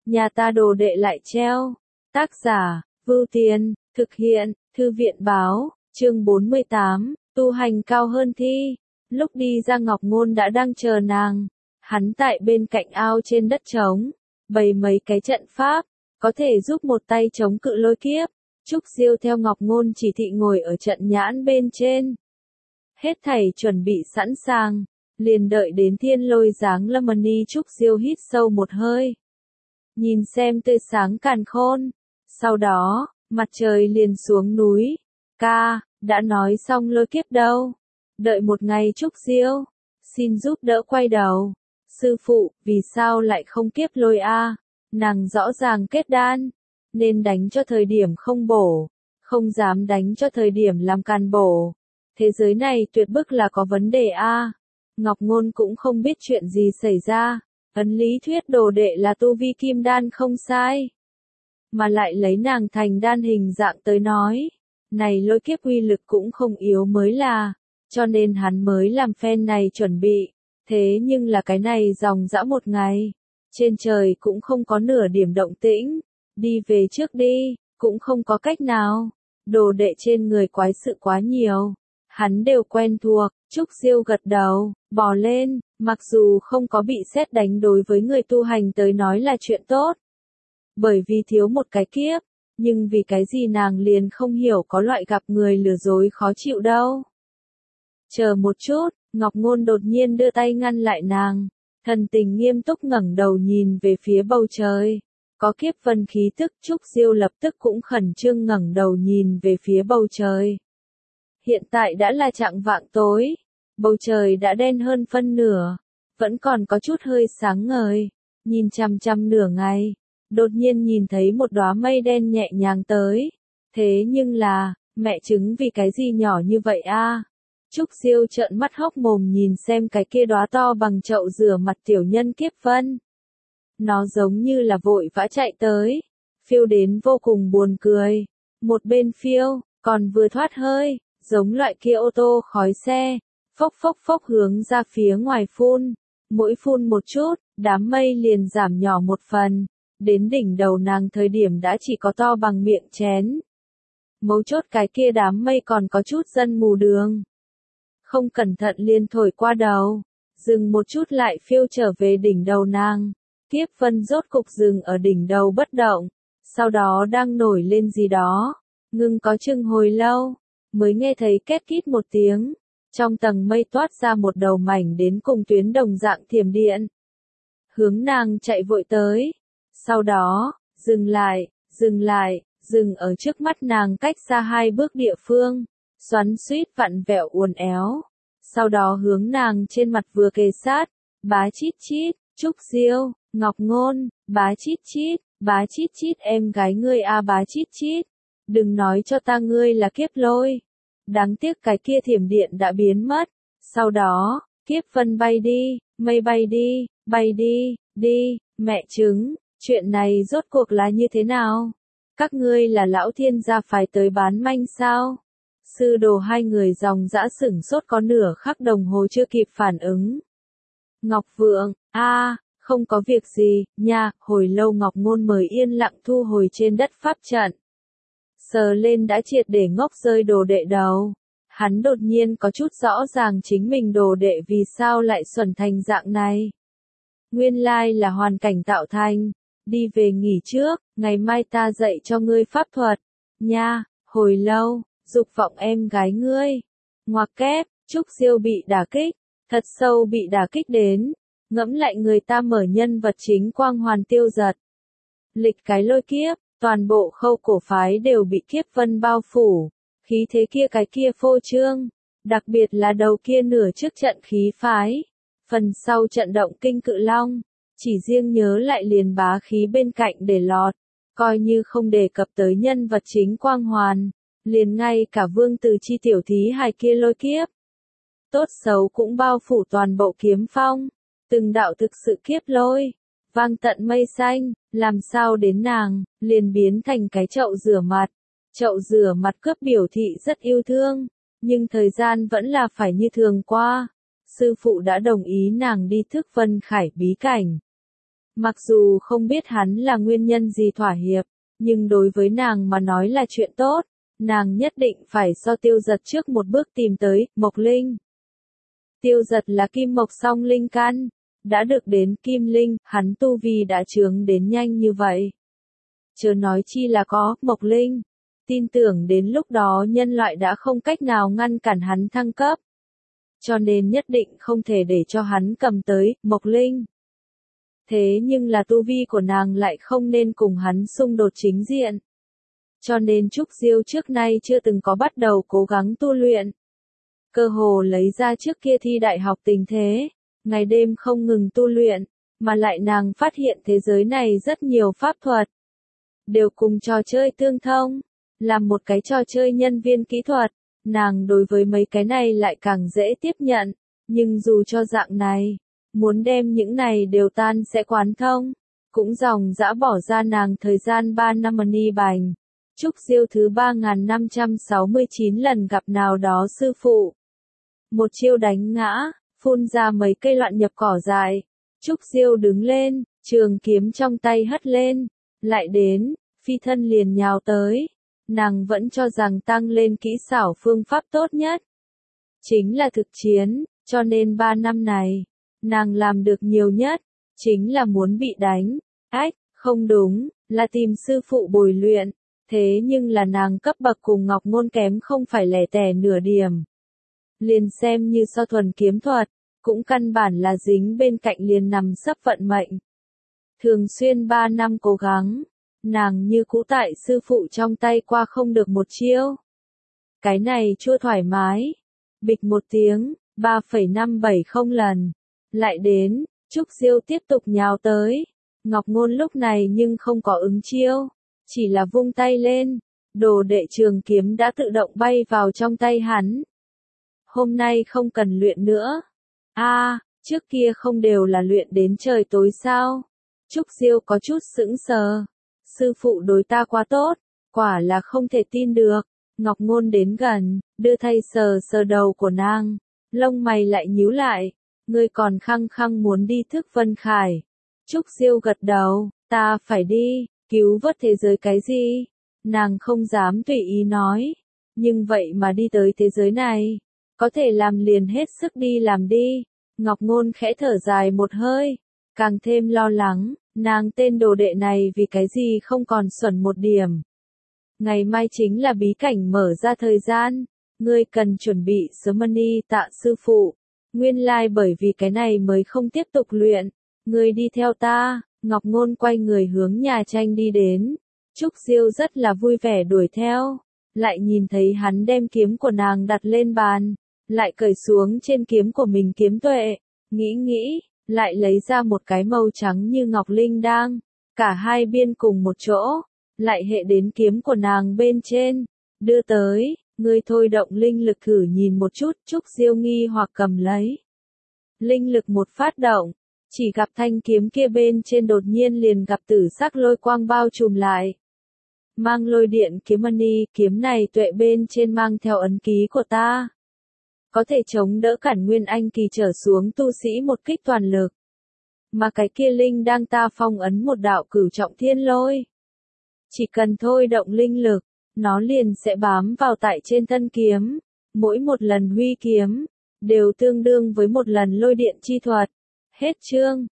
nhà ta đồ đệ lại treo. Tác giả, Vưu Tiên, thực hiện, Thư viện báo, chương 48, tu hành cao hơn thi. Lúc đi ra Ngọc Ngôn đã đang chờ nàng. Hắn tại bên cạnh ao trên đất trống, bày mấy cái trận pháp, có thể giúp một tay chống cự lôi kiếp. Trúc Diêu theo Ngọc Ngôn chỉ thị ngồi ở trận nhãn bên trên. Hết thảy chuẩn bị sẵn sàng, liền đợi đến thiên lôi giáng lâm. Trúc Diêu hít sâu một hơi, nhìn xem tươi sáng càn khôn. Sau đó, mặt trời liền xuống núi. Ca, đã nói xong lôi kiếp đâu? Đợi một ngày Trúc Diêu, xin giúp đỡ quay đầu. Sư phụ, vì sao lại không kiếp lôi a? Nàng rõ ràng kết đan, nên đánh cho thời điểm không bổ, không dám đánh cho thời điểm làm càn bổ. Thế giới này tuyệt bức là có vấn đề a. Ngọc Ngôn cũng không biết chuyện gì xảy ra, ấn lý thuyết đồ đệ là tu vi kim đan không sai, mà lại lấy nàng thành đan hình dạng tới nói, này lôi kiếp uy lực cũng không yếu mới là, cho nên hắn mới làm phen này chuẩn bị. Thế nhưng là cái này dòng dã một ngày, trên trời cũng không có nửa điểm động tĩnh, đi về trước đi, cũng không có cách nào, đồ đệ trên người quái sự quá nhiều, hắn đều quen thuộc. Trúc Diêu gật đầu, bò lên, mặc dù không có bị sét đánh đối với người tu hành tới nói là chuyện tốt, bởi vì thiếu một cái kiếp, nhưng vì cái gì nàng liền không hiểu có loại gặp người lừa dối khó chịu đâu. Chờ một chút, Ngọc Ngôn đột nhiên đưa tay ngăn lại nàng, thần tình nghiêm túc ngẩng đầu nhìn về phía bầu trời. Có kiếp vân khí tức. Trúc Diêu lập tức cũng khẩn trương ngẩng đầu nhìn về phía bầu trời. Hiện tại đã là chạng vạng tối, bầu trời đã đen hơn phân nửa, vẫn còn có chút hơi sáng ngời, nhìn chằm chằm nửa ngày, đột nhiên nhìn thấy một đóa mây đen nhẹ nhàng tới. Thế nhưng là, mẹ chứng vì cái gì nhỏ như vậy a? Trúc Diêu trợn mắt hốc mồm nhìn xem cái kia đóa to bằng chậu rửa mặt tiểu nhân kiếp vân. Nó giống như là vội vã chạy tới, phiêu đến vô cùng buồn cười. Một bên phiêu, còn vừa thoát hơi, giống loại kia ô tô khói xe, phốc phốc phốc hướng ra phía ngoài phun. Mỗi phun một chút, đám mây liền giảm nhỏ một phần, đến đỉnh đầu nàng thời điểm đã chỉ có to bằng miệng chén. Mấu chốt cái kia đám mây còn có chút dân mù đường. Không cẩn thận liền thổi qua đầu, dừng một chút lại phiêu trở về đỉnh đầu nàng. Kiếp vân rốt cục dừng ở đỉnh đầu bất động, sau đó đang nổi lên gì đó, ngưng có chừng hồi lâu, mới nghe thấy két kít một tiếng, trong tầng mây toát ra một đầu mảnh đến cùng tuyến đồng dạng thiểm điện, hướng nàng chạy vội tới. Sau đó, dừng ở trước mắt nàng cách xa 2 bước địa phương, xoắn xuýt vặn vẹo uốn éo, sau đó hướng nàng trên mặt vừa kề sát, bá chít chít. Trúc Diêu, Ngọc Ngôn, bá chít chít em gái ngươi a, bá chít chít, đừng nói cho ta ngươi là kiếp lôi. Đáng tiếc cái kia thiểm điện đã biến mất. Sau đó, kiếp vân bay đi, mây bay đi, mẹ chứng, chuyện này rốt cuộc là như thế nào? Các ngươi là lão thiên gia phái tới bán manh sao? Sư đồ hai người dòng dã sửng sốt có nửa khắc đồng hồ chưa kịp phản ứng. Ngọc Vượng, không có việc gì, nha. Hồi lâu Ngọc Ngôn mới yên lặng thu hồi trên đất pháp trận. Sờ lên đã triệt để ngốc rơi đồ đệ đầu. Hắn đột nhiên có chút rõ ràng chính mình đồ đệ vì sao lại xuẩn thành dạng này. Nguyên lai là hoàn cảnh tạo thành. Đi về nghỉ trước, ngày mai ta dạy cho ngươi pháp thuật. Nha, hồi lâu, dục vọng em gái ngươi. Ngoặc kép, Trúc Diêu bị đả kích, thật sâu bị đả kích đến. Ngẫm lại người ta mở nhân vật chính quang hoàn tiêu giật. Lịch cái lôi kiếp, toàn bộ khâu cổ phái đều bị kiếp vân bao phủ. Khí thế kia cái kia phô trương. Đặc biệt là đầu kia nửa trước trận khí phái. Phần sau trận động kinh cự long. Chỉ riêng nhớ lại liền bá khí bên cạnh để lọt. Coi như không đề cập tới nhân vật chính quang hoàn. Liền ngay cả vương từ chi tiểu thí hài kia lôi kiếp. Tốt xấu cũng bao phủ toàn bộ kiếm phong. Từng đạo thực sự kiếp lôi, vang tận mây xanh, làm sao đến nàng, liền biến thành cái chậu rửa mặt. Chậu rửa mặt cướp biểu thị rất yêu thương, nhưng thời gian vẫn là phải như thường qua. Sư phụ đã đồng ý nàng đi thức Vân Khải bí cảnh. Mặc dù không biết hắn là nguyên nhân gì thỏa hiệp, nhưng đối với nàng mà nói là chuyện tốt, nàng nhất định phải so Tiêu Giật trước một bước tìm tới Mộc Linh. Tiêu Giật là kim mộc song linh căn, đã được đến kim linh, hắn tu vi đã chướng đến nhanh như vậy. Chớ nói chi là có Mộc Linh, tin tưởng đến lúc đó nhân loại đã không cách nào ngăn cản hắn thăng cấp. Cho nên nhất định không thể để cho hắn cầm tới Mộc Linh. Thế nhưng là tu vi của nàng lại không nên cùng hắn xung đột chính diện. Cho nên Trúc Diêu trước nay chưa từng có bắt đầu cố gắng tu luyện. Cơ hồ lấy ra trước kia thi đại học tình thế, ngày đêm không ngừng tu luyện, mà lại nàng phát hiện thế giới này rất nhiều pháp thuật. Đều cùng trò chơi tương thông, làm một cái trò chơi nhân viên kỹ thuật, nàng đối với mấy cái này lại càng dễ tiếp nhận, nhưng dù cho dạng này, muốn đem những này đều tan sẽ quán thông, cũng dòng dã bỏ ra nàng thời gian 3 năm money bành. Trúc Diêu thứ 3569 lần gặp nào đó sư phụ. Một chiêu đánh ngã, phun ra mấy cây loạn nhập cỏ dại. Trúc Diêu đứng lên, trường kiếm trong tay hất lên, lại đến, phi thân liền nhào tới. Nàng vẫn cho rằng tăng lên kỹ xảo phương pháp tốt nhất chính là thực chiến, cho nên 3 năm này, nàng làm được nhiều nhất, chính là muốn bị đánh. Ách, không đúng, là tìm sư phụ bồi luyện, thế nhưng là nàng cấp bậc cùng Ngọc Ngôn kém không phải lẻ tẻ nửa điểm. Liền xem như so thuần kiếm thuật, cũng căn bản là dính bên cạnh liền nằm sấp vận mệnh. Thường xuyên 3 năm cố gắng, nàng như cũ tại sư phụ trong tay qua không được một chiêu. Cái này chưa thoải mái. Bịch một tiếng, 3,570 lần. Lại đến, Trúc Diêu tiếp tục nhào tới. Ngọc Ngôn lúc này nhưng không có ứng chiêu, chỉ là vung tay lên, đồ đệ trường kiếm đã tự động bay vào trong tay hắn. Hôm nay không cần luyện nữa. Trước kia không đều là luyện đến trời tối sao? Trúc Diêu có chút sững sờ. Sư phụ đối ta quá tốt, quả là không thể tin được. Ngọc Ngôn đến gần, đưa tay sờ sờ đầu của nàng, lông mày lại nhíu lại. Ngươi còn khăng khăng muốn đi thức Vân Khải. Trúc Diêu gật đầu, ta phải đi, cứu vớt thế giới cái gì? Nàng không dám tùy ý nói. Nhưng vậy mà đi tới thế giới này, có thể làm liền hết sức đi làm đi. Ngọc Ngôn khẽ thở dài một hơi, càng thêm lo lắng, nàng tên đồ đệ này vì cái gì không còn xuẩn một điểm. Ngày mai chính là bí cảnh mở ra thời gian, ngươi cần chuẩn bị sớm money tạ sư phụ. Nguyên lai bởi vì cái này mới không tiếp tục luyện, ngươi đi theo ta. Ngọc Ngôn quay người hướng nhà tranh đi đến. Trúc Diêu rất là vui vẻ đuổi theo, lại nhìn thấy hắn đem kiếm của nàng đặt lên bàn, lại cởi xuống trên kiếm của mình kiếm tuệ, nghĩ, lại lấy ra một cái màu trắng như ngọc linh đang, cả hai biên cùng một chỗ, lại hệ đến kiếm của nàng bên trên, đưa tới, ngươi thôi động linh lực thử nhìn một chút. Trúc Diêu nghi hoặc cầm lấy. Linh lực một phát động, chỉ gặp thanh kiếm kia bên trên đột nhiên liền gặp tử sắc lôi quang bao trùm lại. Mang lôi điện kiếm money, kiếm này tuệ bên trên mang theo ấn ký của ta. Có thể chống đỡ cản nguyên anh kỳ trở xuống tu sĩ một kích toàn lực. Mà cái kia linh đang ta phong ấn một đạo cửu trọng thiên lôi. Chỉ cần thôi động linh lực, nó liền sẽ bám vào tại trên thân kiếm. Mỗi một lần huy kiếm, đều tương đương với một lần lôi điện chi thuật. Hết chương.